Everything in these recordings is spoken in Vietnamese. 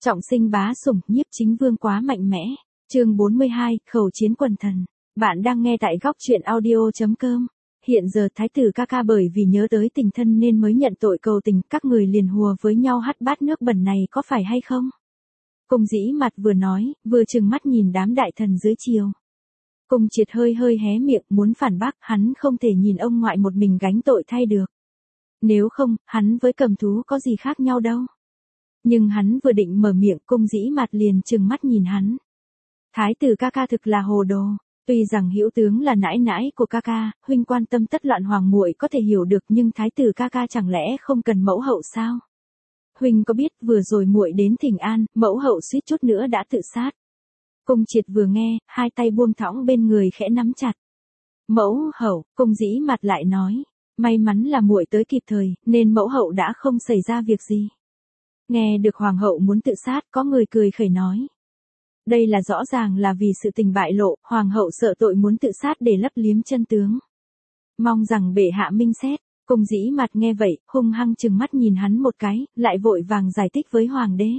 Trọng sinh bá sủng, nhiếp chính vương quá mạnh mẽ. Chương 42, khẩu chiến quần thần. Bạn đang nghe tại góc truyện audio.com. Hiện giờ thái tử ca ca bởi vì nhớ tới tình thân nên mới nhận tội cầu tình, các người liền hùa với nhau hắt bát nước bẩn này có phải hay không? Cung Dĩ Mặt vừa nói, vừa trừng mắt nhìn đám đại thần dưới triều. Cung Triệt hơi hé miệng muốn phản bác, hắn không thể nhìn ông ngoại một mình gánh tội thay được. Nếu không, hắn với cầm thú có gì khác nhau đâu. Nhưng hắn vừa định mở miệng, Cung Dĩ Mặt liền trừng mắt nhìn hắn. Thái tử ca ca thực là hồ đồ, tuy rằng hữu tướng là nãi nãi của ca ca, huynh quan tâm tất loạn hoàng muội có thể hiểu được, nhưng thái tử ca ca chẳng lẽ không cần mẫu hậu sao? Huynh có biết vừa rồi muội đến Thỉnh An, mẫu hậu suýt chút nữa đã tự sát. Cung Triệt vừa nghe, hai tay buông thõng bên người khẽ nắm chặt. Mẫu hậu, Cung Dĩ Mặt lại nói, may mắn là muội tới kịp thời, nên mẫu hậu đã không xảy ra việc gì. Nghe được hoàng hậu muốn tự sát, có người cười khẩy nói. Đây là rõ ràng là vì sự tình bại lộ, hoàng hậu sợ tội muốn tự sát để lấp liếm chân tướng. Mong rằng bệ hạ minh xét. Cung Dĩ Mặt nghe vậy, hung hăng trừng mắt nhìn hắn một cái, lại vội vàng giải thích với hoàng đế.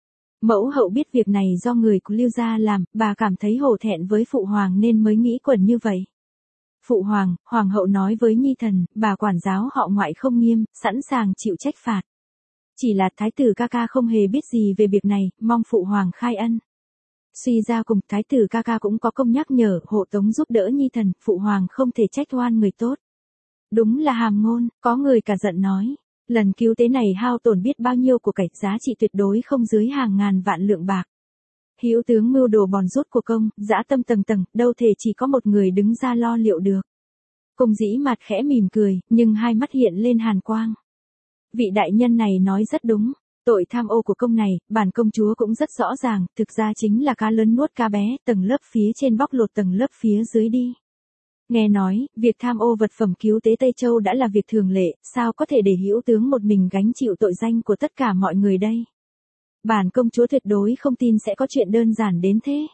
Mẫu hậu biết việc này do người của Lưu gia làm, bà cảm thấy hổ thẹn với phụ hoàng nên mới nghĩ quẩn như vậy. Phụ hoàng, hoàng hậu nói với nhi thần, bà quản giáo họ ngoại không nghiêm, sẵn sàng chịu trách phạt. Chỉ là thái tử ca ca không hề biết gì về việc này, mong phụ hoàng khai ân. Suy ra cùng thái tử ca ca cũng có công nhắc nhở, hộ tống giúp đỡ nhi thần, phụ hoàng không thể trách oan người tốt. Đúng là hàm ngôn, có người cả giận nói. Lần cứu tế này hao tổn biết bao nhiêu của cải, giá trị tuyệt đối không dưới hàng ngàn vạn lượng bạc. Hữu tướng mưu đồ bòn rút của công, dã tâm tầng tầng, đâu thể chỉ có một người đứng ra lo liệu được. Cung Dĩ Mặt khẽ mỉm cười, nhưng hai mắt hiện lên hàn quang. Vị đại nhân này nói rất đúng. Tội tham ô của công này, bản công chúa cũng rất rõ ràng, thực ra chính là cá lớn nuốt cá bé, tầng lớp phía trên bóc lột tầng lớp phía dưới đi. Nghe nói, việc tham ô vật phẩm cứu tế Tây Châu đã là việc thường lệ, sao có thể để hữu tướng một mình gánh chịu tội danh của tất cả mọi người đây? Bản công chúa tuyệt đối không tin sẽ có chuyện đơn giản đến thế.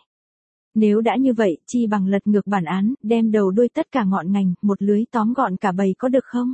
Nếu đã như vậy, chi bằng lật ngược bản án, đem đầu đuôi tất cả ngọn ngành, một lưới tóm gọn cả bầy có được không?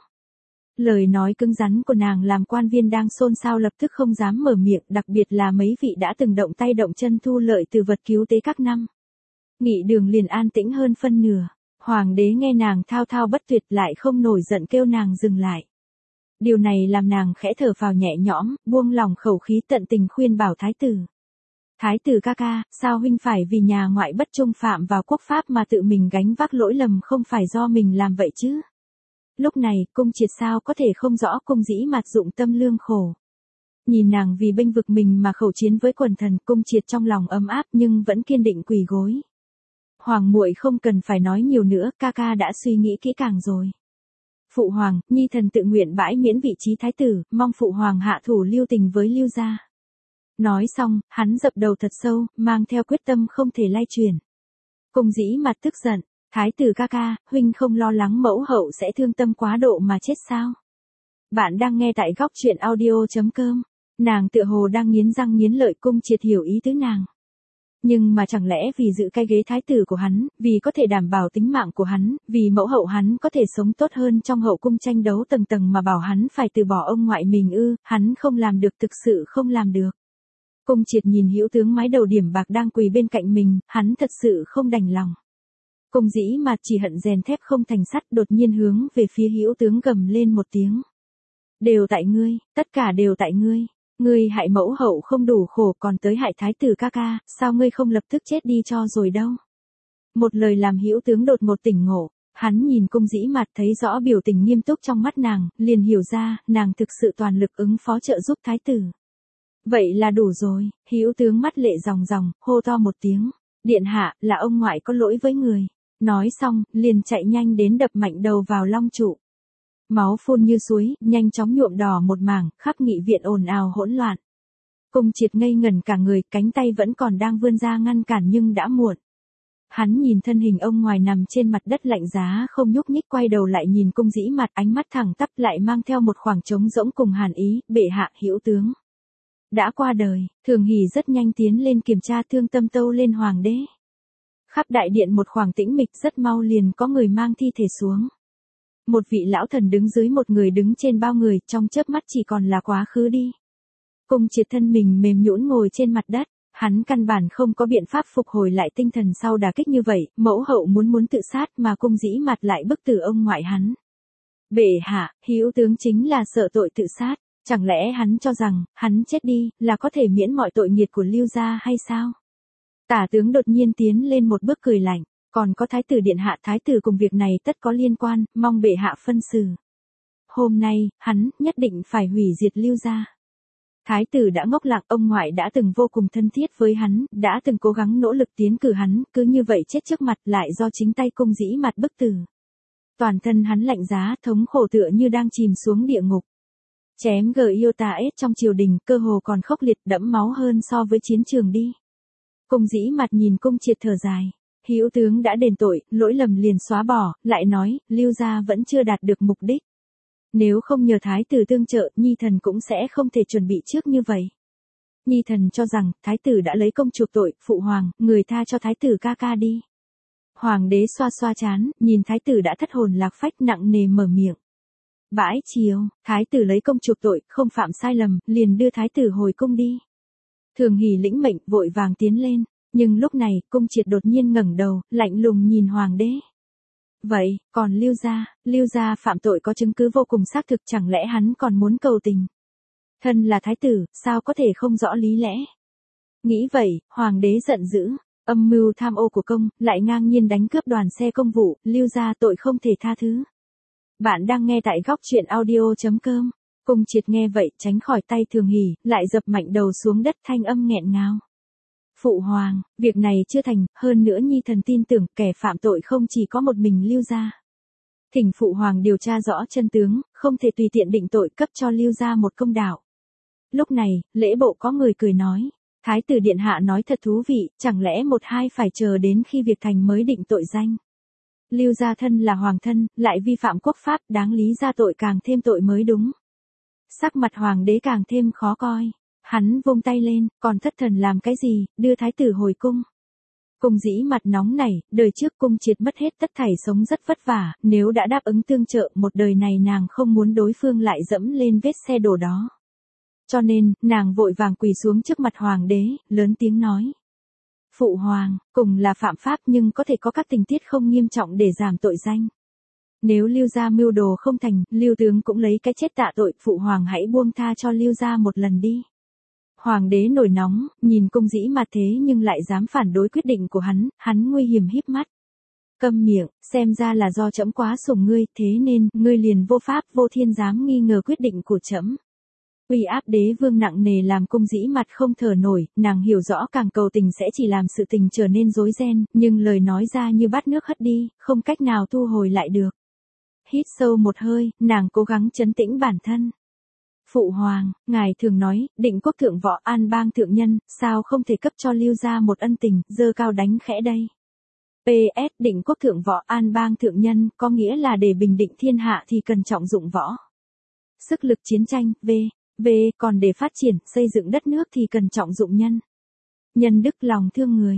Lời nói cứng rắn của nàng làm quan viên đang xôn xao lập tức không dám mở miệng, đặc biệt là mấy vị đã từng động tay động chân thu lợi từ vật cứu tế các năm. Nghị đường liền an tĩnh hơn phân nửa. Hoàng đế nghe nàng thao thao bất tuyệt lại không nổi giận kêu nàng dừng lại. Điều này làm nàng khẽ thở phào nhẹ nhõm, buông lòng khẩu khí tận tình khuyên bảo thái tử. Thái tử ca ca, sao huynh phải vì nhà ngoại bất trung phạm vào quốc pháp mà tự mình gánh vác lỗi lầm, không phải do mình làm vậy chứ? Lúc này, Cung Triệt sao có thể không rõ Cung Dĩ Mặt dụng tâm lương khổ. Nhìn nàng vì bênh vực mình mà khẩu chiến với quần thần, Cung Triệt trong lòng ấm áp nhưng vẫn kiên định quỳ gối. Hoàng muội không cần phải nói nhiều nữa, ca ca đã suy nghĩ kỹ càng rồi. Phụ hoàng, nhi thần tự nguyện bãi miễn vị trí thái tử, mong phụ hoàng hạ thủ lưu tình với Lưu gia. Nói xong, hắn dập đầu thật sâu, mang theo quyết tâm không thể lay chuyển. Cung Dĩ Mặt tức giận. Thái tử ca ca, huynh không lo lắng mẫu hậu sẽ thương tâm quá độ mà chết sao? Bạn đang nghe tại góc truyện audio.com. Nàng tựa hồ đang nghiến răng nghiến lợi. Cung Triệt hiểu ý tứ nàng. Nhưng mà chẳng lẽ vì giữ cái ghế thái tử của hắn, vì có thể đảm bảo tính mạng của hắn, vì mẫu hậu hắn có thể sống tốt hơn trong hậu cung tranh đấu tầng tầng mà bảo hắn phải từ bỏ ông ngoại mình ư? Hắn không làm được, thực sự không làm được. Cung Triệt nhìn hữu tướng mái đầu điểm bạc đang quỳ bên cạnh mình, hắn thật sự không đành lòng. Cung Dĩ Mặt chỉ hận rèn thép không thành sắt, đột nhiên hướng về phía hữu tướng gầm lên một tiếng. Đều tại ngươi, tất cả đều tại ngươi. Ngươi hại mẫu hậu không đủ khổ còn tới hại thái tử ca ca, sao ngươi không lập tức chết đi cho rồi đâu? Một lời làm hữu tướng đột một tỉnh ngộ, hắn nhìn Cung Dĩ Mặt thấy rõ biểu tình nghiêm túc trong mắt nàng, liền hiểu ra, nàng thực sự toàn lực ứng phó trợ giúp thái tử. Vậy là đủ rồi, hữu tướng mắt lệ ròng ròng, hô to một tiếng. Điện hạ, là ông ngoại có lỗi với người. Nói xong, liền chạy nhanh đến đập mạnh đầu vào long trụ. Máu phun như suối, nhanh chóng nhuộm đỏ một mảng, khắp nghị viện ồn ào hỗn loạn. Cung Triệt ngây ngẩn cả người, cánh tay vẫn còn đang vươn ra ngăn cản nhưng đã muộn. Hắn nhìn thân hình ông ngoài nằm trên mặt đất lạnh giá không nhúc nhích, quay đầu lại nhìn Cung Dĩ Mặt, ánh mắt thẳng tắp lại mang theo một khoảng trống rỗng cùng hàn ý. Bệ hạ, hữu tướng đã qua đời. Thường Hỷ rất nhanh tiến lên kiểm tra thương tâm tâu lên hoàng đế. Khắp đại điện một khoảng tĩnh mịch, rất mau liền có người mang thi thể xuống. Một vị lão thần đứng dưới một người đứng trên bao người, trong chớp mắt chỉ còn là quá khứ đi. Cung Triệt thân mình mềm nhũn ngồi trên mặt đất, hắn căn bản không có biện pháp phục hồi lại tinh thần sau đả kích như vậy, mẫu hậu muốn tự sát mà Cung Dĩ Mạt lại bức tử ông ngoại hắn. Bệ hạ, hữu tướng chính là sợ tội tự sát, chẳng lẽ hắn cho rằng, hắn chết đi, là có thể miễn mọi tội nghiệt của Lưu gia hay sao? Tả tướng đột nhiên tiến lên một bước cười lạnh, còn có thái tử điện hạ, thái tử cùng việc này tất có liên quan, mong bệ hạ phân xử. Hôm nay, hắn nhất định phải hủy diệt Lưu gia. Thái tử đã ngốc lặng, ông ngoại đã từng vô cùng thân thiết với hắn, đã từng cố gắng nỗ lực tiến cử hắn, cứ như vậy chết trước mặt lại do chính tay Cung Dĩ Mạt bức tử. Toàn thân hắn lạnh giá, thống khổ tựa như đang chìm xuống địa ngục. Chém Giotaes trong triều đình, cơ hồ còn khốc liệt đẫm máu hơn so với chiến trường đi. Cung Dĩ Mạt nhìn Cung Triệt thở dài. Hữu tướng đã đền tội, lỗi lầm liền xóa bỏ, lại nói, Lưu gia vẫn chưa đạt được mục đích. Nếu không nhờ thái tử tương trợ, nhi thần cũng sẽ không thể chuẩn bị trước như vậy. Nhi thần cho rằng, thái tử đã lấy công chuộc tội, phụ hoàng, người tha cho thái tử ca ca đi. Hoàng đế xoa xoa trán, nhìn thái tử đã thất hồn lạc phách nặng nề mở miệng. Bãi chiều, thái tử lấy công chuộc tội, không phạm sai lầm, liền đưa thái tử hồi cung đi. Thường Hỷ lĩnh mệnh, vội vàng tiến lên, nhưng lúc này, Cung Triệt đột nhiên ngẩng đầu, lạnh lùng nhìn hoàng đế. Vậy, còn Lưu gia phạm tội có chứng cứ vô cùng xác thực, chẳng lẽ hắn còn muốn cầu tình? Thân là thái tử, sao có thể không rõ lý lẽ? Nghĩ vậy, hoàng đế giận dữ, âm mưu tham ô của công, lại ngang nhiên đánh cướp đoàn xe công vụ, Lưu gia tội không thể tha thứ. Bạn đang nghe tại góc truyện audio.com. Cung Triệt nghe vậy, tránh khỏi tay Thường Hỷ, lại dập mạnh đầu xuống đất, thanh âm nghẹn ngào. Phụ hoàng, việc này chưa thành, hơn nữa nhi thần tin tưởng kẻ phạm tội không chỉ có một mình Lưu gia. Thỉnh phụ hoàng điều tra rõ chân tướng, không thể tùy tiện định tội, cấp cho Lưu gia một công đạo. Lúc này, lễ bộ có người cười nói, thái tử điện hạ nói thật thú vị, chẳng lẽ một hai phải chờ đến khi việc thành mới định tội danh. Lưu gia thân là hoàng thân, lại vi phạm quốc pháp, đáng lý ra tội càng thêm tội mới đúng. Sắc mặt hoàng đế càng thêm khó coi. Hắn vung tay lên, còn thất thần làm cái gì, đưa thái tử hồi cung. Cung Dĩ Mạt nóng nảy, đời trước Cung Triệt mất hết tất thảy sống rất vất vả, nếu đã đáp ứng tương trợ, một đời này nàng không muốn đối phương lại dẫm lên vết xe đổ đó. Cho nên, nàng vội vàng quỳ xuống trước mặt hoàng đế, lớn tiếng nói. Phụ hoàng, cùng là phạm pháp nhưng có thể có các tình tiết không nghiêm trọng để giảm tội danh. Nếu Lưu gia mưu đồ không thành, Lưu tướng cũng lấy cái chết tạ tội, phụ hoàng hãy buông tha cho Lưu gia một lần đi. Hoàng đế nổi nóng, nhìn Cung Dĩ Mạt thế nhưng lại dám phản đối quyết định của hắn nguy hiểm híp mắt. Câm miệng, xem ra là do trẫm quá sủng ngươi, thế nên, ngươi liền vô pháp vô thiên dám nghi ngờ quyết định của trẫm. Uy áp đế vương nặng nề làm Cung Dĩ Mạt không thở nổi, nàng hiểu rõ càng cầu tình sẽ chỉ làm sự tình trở nên rối ren, nhưng lời nói ra như bát nước hất đi, không cách nào thu hồi lại được. Hít sâu một hơi, nàng cố gắng trấn tĩnh bản thân. Phụ hoàng, ngài thường nói, Định Quốc thượng võ An Bang thượng nhân, sao không thể cấp cho Lưu gia một ân tình, giơ cao đánh khẽ đây. PS, Định Quốc thượng võ An Bang thượng nhân, có nghĩa là để bình định thiên hạ thì cần trọng dụng võ. Sức lực chiến tranh, còn để phát triển, xây dựng đất nước thì cần trọng dụng nhân. Nhân đức lòng thương người.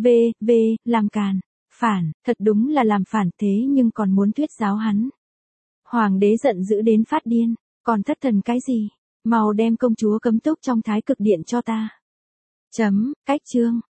Làm càn, phản, thật đúng là làm phản thế nhưng còn muốn thuyết giáo hắn. Hoàng đế giận dữ đến phát điên. Còn thất thần cái gì? Mau đem công chúa cấm túc trong Thái Cực Điện cho ta. Cách chương.